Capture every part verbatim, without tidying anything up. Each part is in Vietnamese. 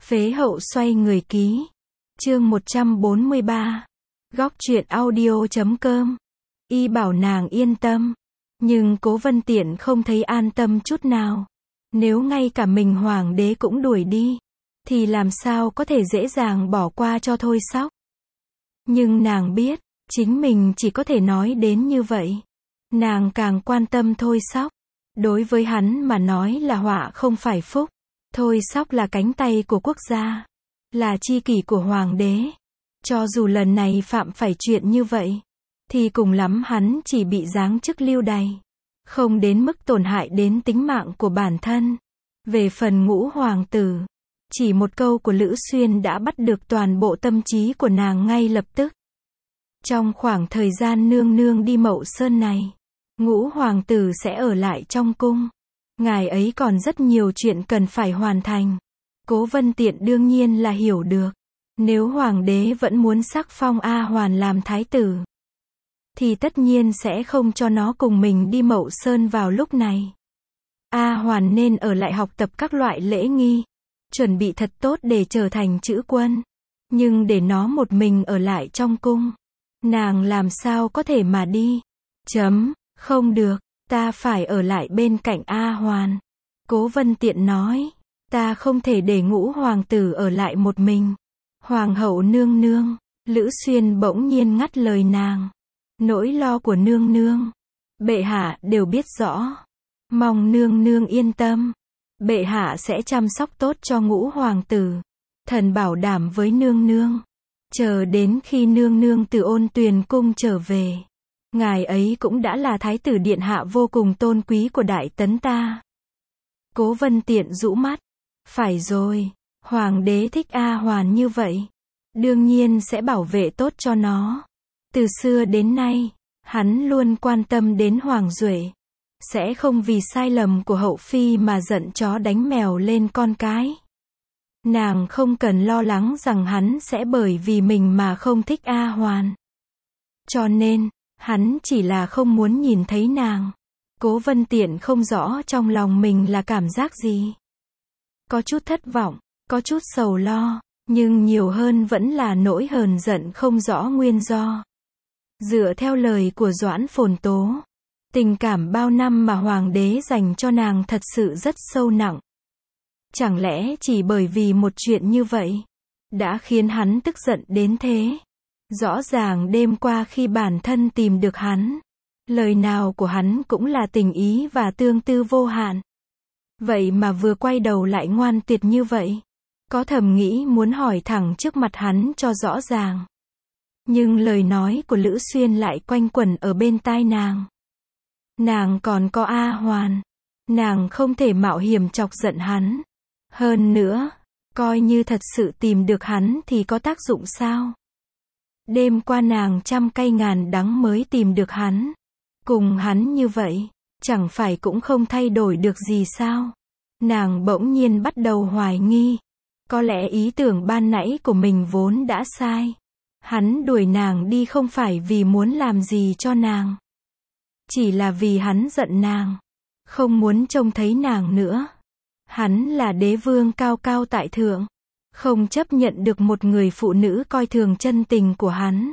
Phế hậu xoay người ký. Chương một trăm bốn mươi ba. Góc truyện audio chấm com. Y bảo nàng yên tâm. Nhưng Cố Vân Tiện không thấy an tâm chút nào. Nếu ngay cả mình hoàng đế cũng đuổi đi, thì làm sao có thể dễ dàng bỏ qua cho Thôi Sóc. Nhưng nàng biết, chính mình chỉ có thể nói đến như vậy. Nàng càng quan tâm Thôi Sóc. Đối với hắn mà nói là họa không phải phúc. Thôi Sóc là cánh tay của quốc gia, là tri kỷ của hoàng đế. Cho dù lần này phạm phải chuyện như vậy, thì cùng lắm hắn chỉ bị giáng chức lưu đày, không đến mức tổn hại đến tính mạng của bản thân. Về phần Ngũ hoàng tử, chỉ một câu của Lữ Xuyên đã bắt được toàn bộ tâm trí của nàng ngay lập tức. Trong khoảng thời gian nương nương đi Mậu Sơn này, Ngũ hoàng tử sẽ ở lại trong cung. Ngài ấy còn rất nhiều chuyện cần phải hoàn thành. Cố Vân Tiện đương nhiên là hiểu được. Nếu hoàng đế vẫn muốn sắc phong A Hoàn làm thái tử, thì tất nhiên sẽ không cho nó cùng mình đi Mậu Sơn vào lúc này. A Hoàn nên ở lại học tập các loại lễ nghi, chuẩn bị thật tốt để trở thành chữ quân. Nhưng để nó một mình ở lại trong cung, nàng làm sao có thể mà đi. Chấm, không được, ta phải ở lại bên cạnh A Hoàn. Cố Vân Tiện nói, ta không thể để Ngũ hoàng tử ở lại một mình. Hoàng hậu nương nương, Lữ Xuyên bỗng nhiên ngắt lời nàng. Nỗi lo của nương nương, bệ hạ đều biết rõ. Mong nương nương yên tâm. Bệ hạ sẽ chăm sóc tốt cho Ngũ hoàng tử. Thần bảo đảm với nương nương. Chờ đến khi nương nương từ Ôn Tuyền cung trở về, ngài ấy cũng đã là thái tử điện hạ vô cùng tôn quý của Đại Tấn ta. Cố Vân Tiện rũ mắt. Phải rồi, hoàng đế thích A Hoàn như vậy, đương nhiên sẽ bảo vệ tốt cho nó. Từ xưa đến nay, hắn luôn quan tâm đến Hoàng Duệ, sẽ không vì sai lầm của hậu phi mà giận chó đánh mèo lên con cái. Nàng không cần lo lắng rằng hắn sẽ bởi vì mình mà không thích A Hoàn. Cho nên, hắn chỉ là không muốn nhìn thấy nàng. Cố Vân Tiện không rõ trong lòng mình là cảm giác gì. Có chút thất vọng, có chút sầu lo, nhưng nhiều hơn vẫn là nỗi hờn giận không rõ nguyên do. Dựa theo lời của Doãn Phồn Tố, tình cảm bao năm mà hoàng đế dành cho nàng thật sự rất sâu nặng. Chẳng lẽ chỉ bởi vì một chuyện như vậy, đã khiến hắn tức giận đến thế? Rõ ràng đêm qua khi bản thân tìm được hắn, lời nào của hắn cũng là tình ý và tương tư vô hạn. Vậy mà vừa quay đầu lại ngoan tuyệt như vậy. Có thầm nghĩ muốn hỏi thẳng trước mặt hắn cho rõ ràng. Nhưng lời nói của Lữ Xuyên lại quanh quẩn ở bên tai nàng. Nàng còn có A Hoàn. Nàng không thể mạo hiểm chọc giận hắn. Hơn nữa, coi như thật sự tìm được hắn thì có tác dụng sao? Đêm qua nàng trăm cay ngàn đắng mới tìm được hắn. Cùng hắn như vậy, chẳng phải cũng không thay đổi được gì sao? Nàng bỗng nhiên bắt đầu hoài nghi. Có lẽ ý tưởng ban nãy của mình vốn đã sai. Hắn đuổi nàng đi không phải vì muốn làm gì cho nàng. Chỉ là vì hắn giận nàng. Không muốn trông thấy nàng nữa. Hắn là đế vương cao cao tại thượng. Không chấp nhận được một người phụ nữ coi thường chân tình của hắn.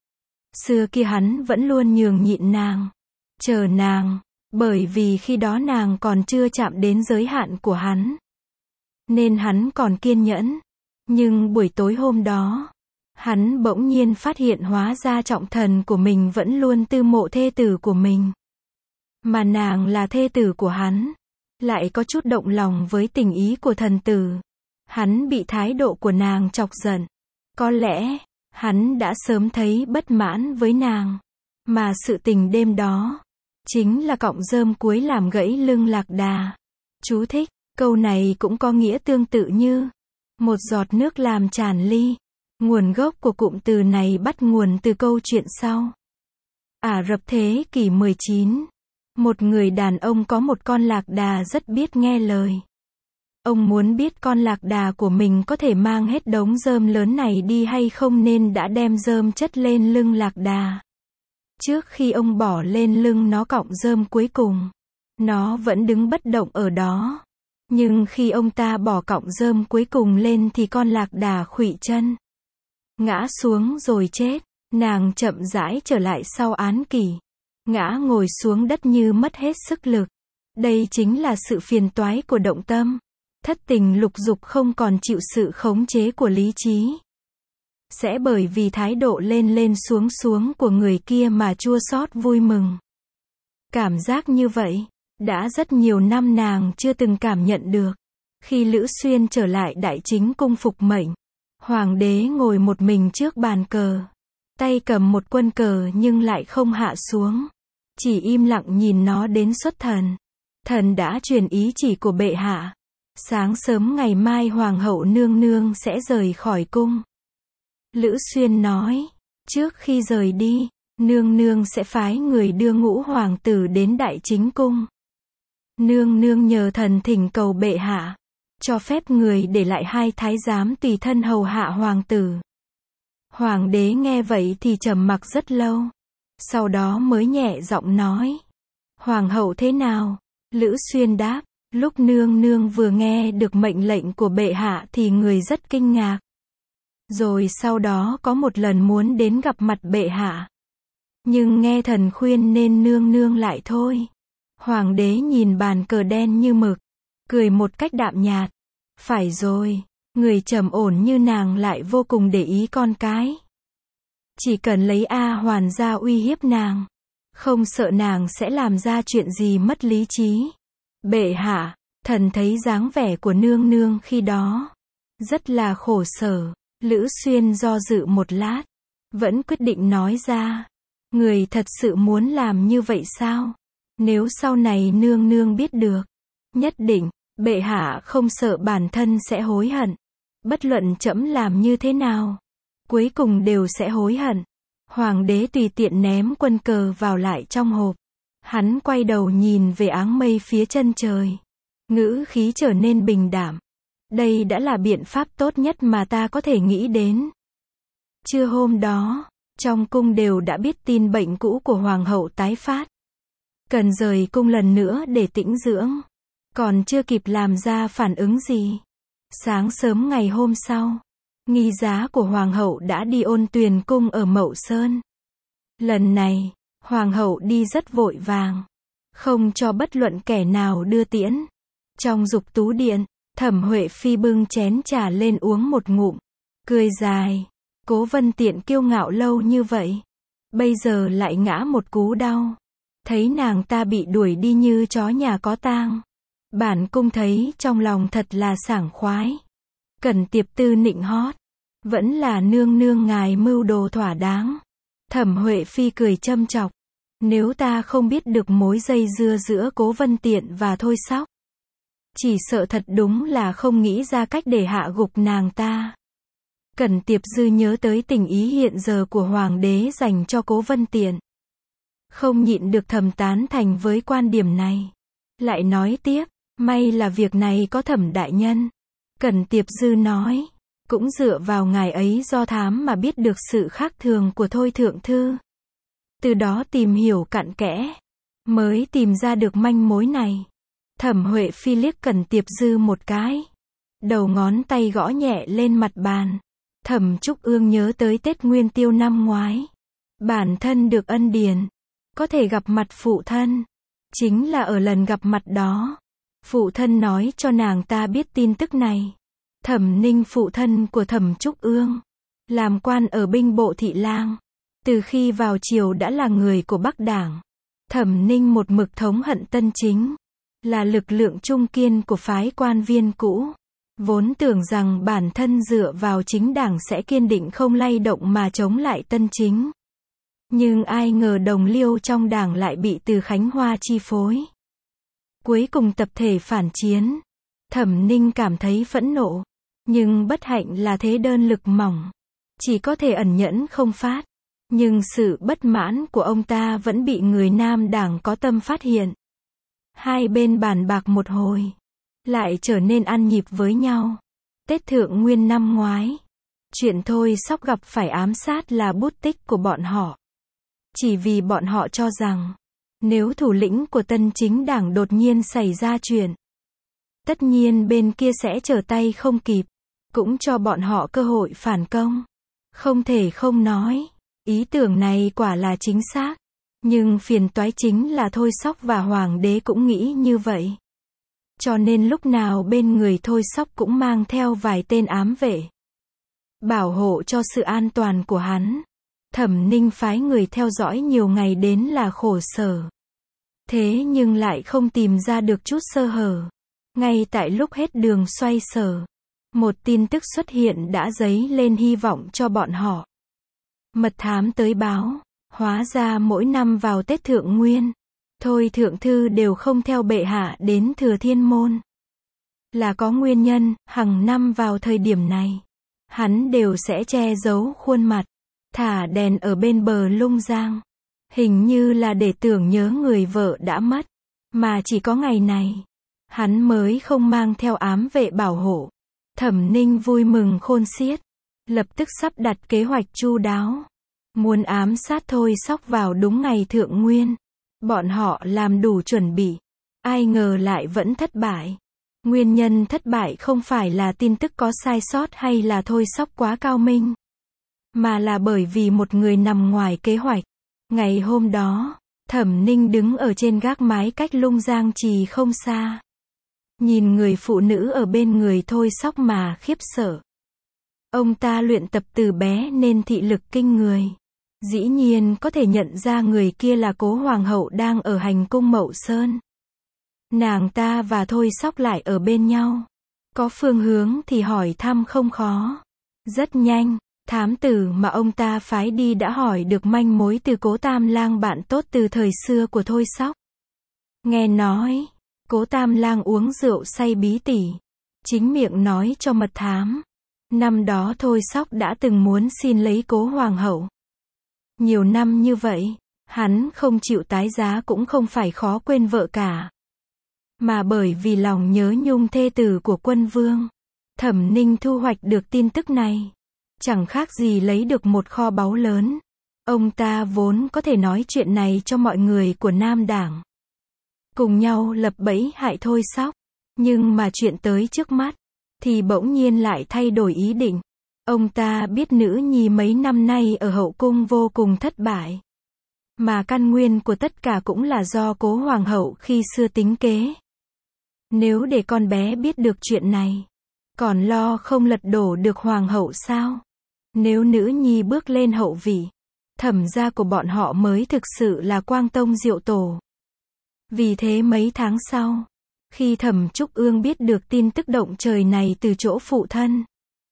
Xưa kia hắn vẫn luôn nhường nhịn nàng. Chờ nàng. Bởi vì khi đó nàng còn chưa chạm đến giới hạn của hắn. Nên hắn còn kiên nhẫn. Nhưng buổi tối hôm đó, hắn bỗng nhiên phát hiện hóa ra trọng thần của mình vẫn luôn tư mộ thê tử của mình. Mà nàng là thê tử của hắn. Lại có chút động lòng với tình ý của thần tử. Hắn bị thái độ của nàng chọc giận. Có lẽ, hắn đã sớm thấy bất mãn với nàng. Mà sự tình đêm đó, chính là cọng rơm cuối làm gãy lưng lạc đà. Chú thích, câu này cũng có nghĩa tương tự như một giọt nước làm tràn ly. Nguồn gốc của cụm từ này bắt nguồn từ câu chuyện sau. Ả Rập thế kỷ mười chín. Một người đàn ông có một con lạc đà rất biết nghe lời. Ông muốn biết con lạc đà của mình có thể mang hết đống rơm lớn này đi hay không nên đã đem rơm chất lên lưng lạc đà. Trước khi ông bỏ lên lưng nó cọng rơm cuối cùng, nó vẫn đứng bất động ở đó. Nhưng khi ông ta bỏ cọng rơm cuối cùng lên thì con lạc đà khuỵu chân, ngã xuống rồi chết. Nàng chậm rãi trở lại sau án kỷ, ngã ngồi xuống đất như mất hết sức lực. Đây chính là sự phiền toái của động tâm. Thất tình lục dục không còn chịu sự khống chế của lý trí. Sẽ bởi vì thái độ lên lên xuống xuống của người kia mà chua xót vui mừng. Cảm giác như vậy, đã rất nhiều năm nàng chưa từng cảm nhận được. Khi Lữ Xuyên trở lại đại chính cung phục mệnh, hoàng đế ngồi một mình trước bàn cờ. Tay cầm một quân cờ nhưng lại không hạ xuống. Chỉ im lặng nhìn nó đến xuất thần. Thần đã truyền ý chỉ của bệ hạ. Sáng sớm ngày mai hoàng hậu nương nương sẽ rời khỏi cung. Lữ Xuyên nói, trước khi rời đi, nương nương sẽ phái người đưa ngũ hoàng tử đến đại chính cung. Nương nương nhờ thần thỉnh cầu bệ hạ, cho phép người để lại hai thái giám tùy thân hầu hạ hoàng tử. Hoàng đế nghe vậy thì trầm mặc rất lâu. Sau đó mới nhẹ giọng nói, hoàng hậu thế nào? Lữ Xuyên đáp, lúc nương nương vừa nghe được mệnh lệnh của bệ hạ thì người rất kinh ngạc. Rồi sau đó có một lần muốn đến gặp mặt bệ hạ. Nhưng nghe thần khuyên nên nương nương lại thôi. Hoàng đế nhìn bàn cờ đen như mực, cười một cách đạm nhạt. Phải rồi, người trầm ổn như nàng lại vô cùng để ý con cái. Chỉ cần lấy A Hoàn ra uy hiếp nàng, không sợ nàng sẽ làm ra chuyện gì mất lý trí. Bệ hạ, thần thấy dáng vẻ của nương nương khi đó rất là khổ sở. Lữ Xuyên do dự một lát, vẫn quyết định nói ra, người thật sự muốn làm như vậy sao? Nếu sau này nương nương biết được, nhất định, bệ hạ không sợ bản thân sẽ hối hận. Bất luận trẫm làm như thế nào, cuối cùng đều sẽ hối hận. Hoàng đế tùy tiện ném quân cờ vào lại trong hộp. Hắn quay đầu nhìn về áng mây phía chân trời. Ngữ khí trở nên bình đảm. Đây đã là biện pháp tốt nhất mà ta có thể nghĩ đến. Trưa hôm đó, trong cung đều đã biết tin bệnh cũ của hoàng hậu tái phát. Cần rời cung lần nữa để tĩnh dưỡng. Còn chưa kịp làm ra phản ứng gì. Sáng sớm ngày hôm sau, nghi giá của hoàng hậu đã đi ôn tuyền cung ở Mậu Sơn. Lần này, hoàng hậu đi rất vội vàng, không cho bất luận kẻ nào đưa tiễn. Trong dục tú điện, Thẩm Huệ Phi bưng chén trà lên uống một ngụm, cười dài. Cố Vân Tiện kiêu ngạo lâu như vậy, bây giờ lại ngã một cú đau. Thấy nàng ta bị đuổi đi như chó nhà có tang, bản cung thấy trong lòng thật là sảng khoái. Cẩn Tiệp Tư nịnh hót, vẫn là nương nương ngài mưu đồ thỏa đáng. Thẩm Huệ Phi cười châm chọc, nếu ta không biết được mối dây dưa giữa Cố Vân Tiện và Thôi Sóc, chỉ sợ thật đúng là không nghĩ ra cách để hạ gục nàng ta. Cẩn Tiệp Dư nhớ tới tình ý hiện giờ của hoàng đế dành cho Cố Vân Tiện, không nhịn được thầm tán thành với quan điểm này. Lại nói tiếp, may là việc này có Thẩm đại nhân. Cẩn Tiệp Dư nói, cũng dựa vào ngài ấy do thám mà biết được sự khác thường của Thôi thượng thư. Từ đó tìm hiểu cặn kẽ, mới tìm ra được manh mối này. Thẩm Huệ Phi liếc Cẩn Tiệp Dư một cái, đầu ngón tay gõ nhẹ lên mặt bàn. Thẩm Trúc Ương nhớ tới Tết Nguyên Tiêu năm ngoái, bản thân được ân điển, có thể gặp mặt phụ thân. Chính là ở lần gặp mặt đó, phụ thân nói cho nàng ta biết tin tức này. Thẩm Ninh phụ thân của Thẩm Trúc Ương, làm quan ở binh bộ thị lang, từ khi vào triều đã là người của Bắc Đảng. Thẩm Ninh một mực thống hận Tân Chính, là lực lượng trung kiên của phái quan viên cũ. Vốn tưởng rằng bản thân dựa vào chính đảng sẽ kiên định không lay động mà chống lại Tân Chính. Nhưng ai ngờ đồng liêu trong đảng lại bị Từ Khánh Hoa chi phối. Cuối cùng tập thể phản chiến. Thẩm Ninh cảm thấy phẫn nộ, nhưng bất hạnh là thế đơn lực mỏng, chỉ có thể ẩn nhẫn không phát. Nhưng sự bất mãn của ông ta vẫn bị người nam đảng có tâm phát hiện. Hai bên bàn bạc một hồi, lại trở nên ăn nhịp với nhau. Tết Thượng Nguyên năm ngoái, chuyện Thôi Sóc gặp phải ám sát là bút tích của bọn họ. Chỉ vì bọn họ cho rằng, nếu thủ lĩnh của Tân Chính đảng đột nhiên xảy ra chuyện, tất nhiên bên kia sẽ trở tay không kịp, cũng cho bọn họ cơ hội phản công. Không thể không nói, ý tưởng này quả là chính xác. Nhưng phiền toái chính là Thôi Sóc và Hoàng đế cũng nghĩ như vậy. Cho nên lúc nào bên người Thôi Sóc cũng mang theo vài tên ám vệ, bảo hộ cho sự an toàn của hắn. Thẩm Ninh phái người theo dõi nhiều ngày đến là khổ sở. Thế nhưng lại không tìm ra được chút sơ hở. Ngay tại lúc hết đường xoay sở, một tin tức xuất hiện đã dấy lên hy vọng cho bọn họ. Mật thám tới báo, hóa ra mỗi năm vào Tết Thượng Nguyên, Thôi Thượng Thư đều không theo bệ hạ đến Thừa Thiên Môn. Là có nguyên nhân, hàng năm vào thời điểm này, hắn đều sẽ che giấu khuôn mặt, thả đèn ở bên bờ Lung Giang. Hình như là để tưởng nhớ người vợ đã mất, mà chỉ có ngày này, hắn mới không mang theo ám vệ bảo hộ. Thẩm Ninh vui mừng khôn xiết, lập tức sắp đặt kế hoạch chu đáo, muốn ám sát Thôi Sóc vào đúng ngày Thượng Nguyên. Bọn họ làm đủ chuẩn bị, ai ngờ lại vẫn thất bại. Nguyên nhân thất bại không phải là tin tức có sai sót hay là Thôi Sóc quá cao minh, mà là bởi vì một người nằm ngoài kế hoạch. Ngày hôm đó, Thẩm Ninh đứng ở trên gác mái cách Lung Giang Trì không xa, nhìn người phụ nữ ở bên người Thôi Sóc mà khiếp sợ. Ông ta luyện tập từ bé nên thị lực kinh người, dĩ nhiên có thể nhận ra người kia là Cố Hoàng hậu đang ở hành cung Mậu Sơn. Nàng ta và Thôi Sóc lại ở bên nhau, có phương hướng thì hỏi thăm không khó. Rất nhanh, thám tử mà ông ta phái đi đã hỏi được manh mối từ Cố Tam Lang, bạn tốt từ thời xưa của Thôi Sóc. Nghe nói, Cố Tam Lang uống rượu say bí tỉ, chính miệng nói cho mật thám, năm đó Thôi Sóc đã từng muốn xin lấy Cố Hoàng hậu. Nhiều năm như vậy, hắn không chịu tái giá cũng không phải khó quên vợ cả, mà bởi vì lòng nhớ nhung thê tử của quân vương. Thẩm Ninh thu hoạch được tin tức này, chẳng khác gì lấy được một kho báu lớn. Ông ta vốn có thể nói chuyện này cho mọi người của Nam Đảng, cùng nhau lập bẫy hại Thôi Sóc. Nhưng mà chuyện tới trước mắt, thì bỗng nhiên lại thay đổi ý định. Ông ta biết nữ nhi mấy năm nay ở hậu cung vô cùng thất bại, mà căn nguyên của tất cả cũng là do Cố Hoàng hậu khi xưa tính kế. Nếu để con bé biết được chuyện này, còn lo không lật đổ được Hoàng hậu sao? Nếu nữ nhi bước lên hậu vị, Thẩm gia của bọn họ mới thực sự là quang tông diệu tổ. Vì thế mấy tháng sau, khi Thẩm Trúc Ương biết được tin tức động trời này từ chỗ phụ thân,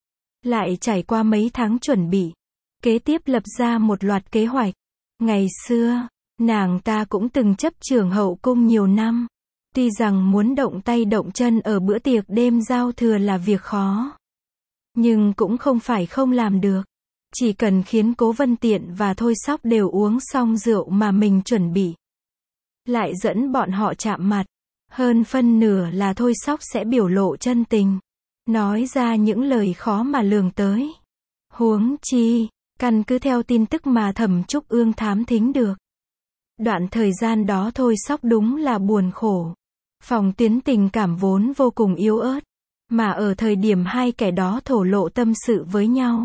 lại trải qua mấy tháng chuẩn bị, kế tiếp lập ra một loạt kế hoạch. Ngày xưa, nàng ta cũng từng chấp trưởng hậu cung nhiều năm. Tuy rằng muốn động tay động chân ở bữa tiệc đêm giao thừa là việc khó, nhưng cũng không phải không làm được. Chỉ cần khiến Cố Vân Tiện và Thôi Sóc đều uống xong rượu mà mình chuẩn bị, lại dẫn bọn họ chạm mặt, hơn phân nửa là Thôi Sóc sẽ biểu lộ chân tình, nói ra những lời khó mà lường tới. Huống chi, căn cứ theo tin tức mà Thẩm Trúc Ương thám thính được, đoạn thời gian đó Thôi Sóc đúng là buồn khổ. Phòng tuyến tình cảm vốn vô cùng yếu ớt, mà ở thời điểm hai kẻ đó thổ lộ tâm sự với nhau,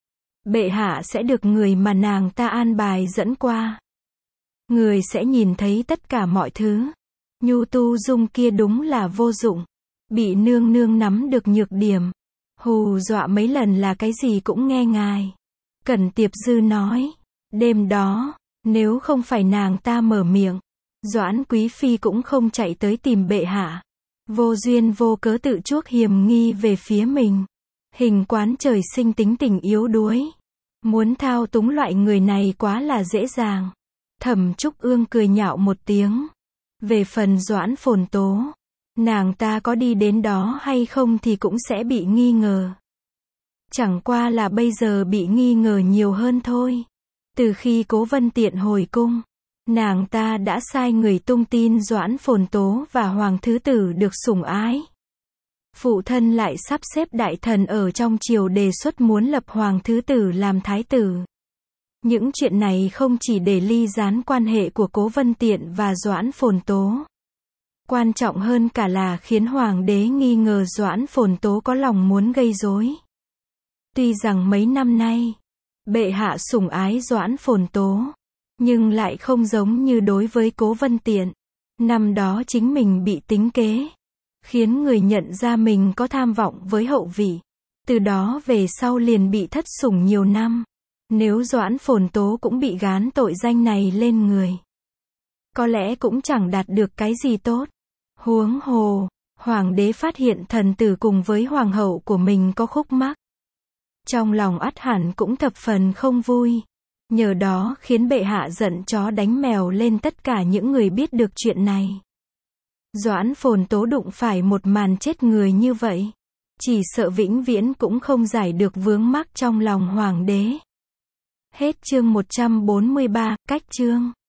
bệ hạ sẽ được người mà nàng ta an bài dẫn qua. Người sẽ nhìn thấy tất cả mọi thứ. Nhu Tu Dung kia đúng là vô dụng, bị nương nương nắm được nhược điểm, hù dọa mấy lần là cái gì cũng nghe ngài. Cẩn Tiệp Dư nói, đêm đó, nếu không phải nàng ta mở miệng, Doãn Quý Phi cũng không chạy tới tìm bệ hạ. Vô duyên vô cớ tự chuốc hiềm nghi về phía mình. Hình Quán trời sinh tính tình yếu đuối, muốn thao túng loại người này quá là dễ dàng. Thẩm Trúc Ương cười nhạo một tiếng. Về phần Doãn Phồn Tố, nàng ta có đi đến đó hay không thì cũng sẽ bị nghi ngờ. Chẳng qua là bây giờ bị nghi ngờ nhiều hơn thôi. Từ khi Cố Vân Tiện hồi cung, nàng ta đã sai người tung tin Doãn Phồn Tố và Hoàng Thứ Tử được sủng ái. Phụ thân lại sắp xếp đại thần ở trong triều đề xuất muốn lập Hoàng Thứ Tử làm thái tử. Những chuyện này không chỉ để ly gián quan hệ của Cố Vân Tiện và Doãn Phồn Tố, Quan trọng hơn cả là khiến hoàng đế nghi ngờ Doãn Phồn Tố có lòng muốn gây rối. Tuy rằng mấy năm nay, bệ hạ sủng ái Doãn Phồn Tố, nhưng lại không giống như đối với Cố Vân Tiện. Năm đó chính mình bị tính kế, khiến người nhận ra mình có tham vọng với hậu vị. Từ đó về sau liền bị thất sủng nhiều năm. Nếu Doãn Phồn Tố cũng bị gán tội danh này lên người, có lẽ cũng chẳng đạt được cái gì tốt. Huống hồ, hoàng đế phát hiện thần tử cùng với hoàng hậu của mình có khúc mắc, trong lòng ắt hẳn cũng thập phần không vui. Nhờ đó khiến bệ hạ giận chó đánh mèo lên tất cả những người biết được chuyện này. Doãn Phồn Tố đụng phải một màn chết người như vậy, chỉ sợ vĩnh viễn cũng không giải được vướng mắc trong lòng hoàng đế. Hết chương một trăm bốn mươi ba, cách chương.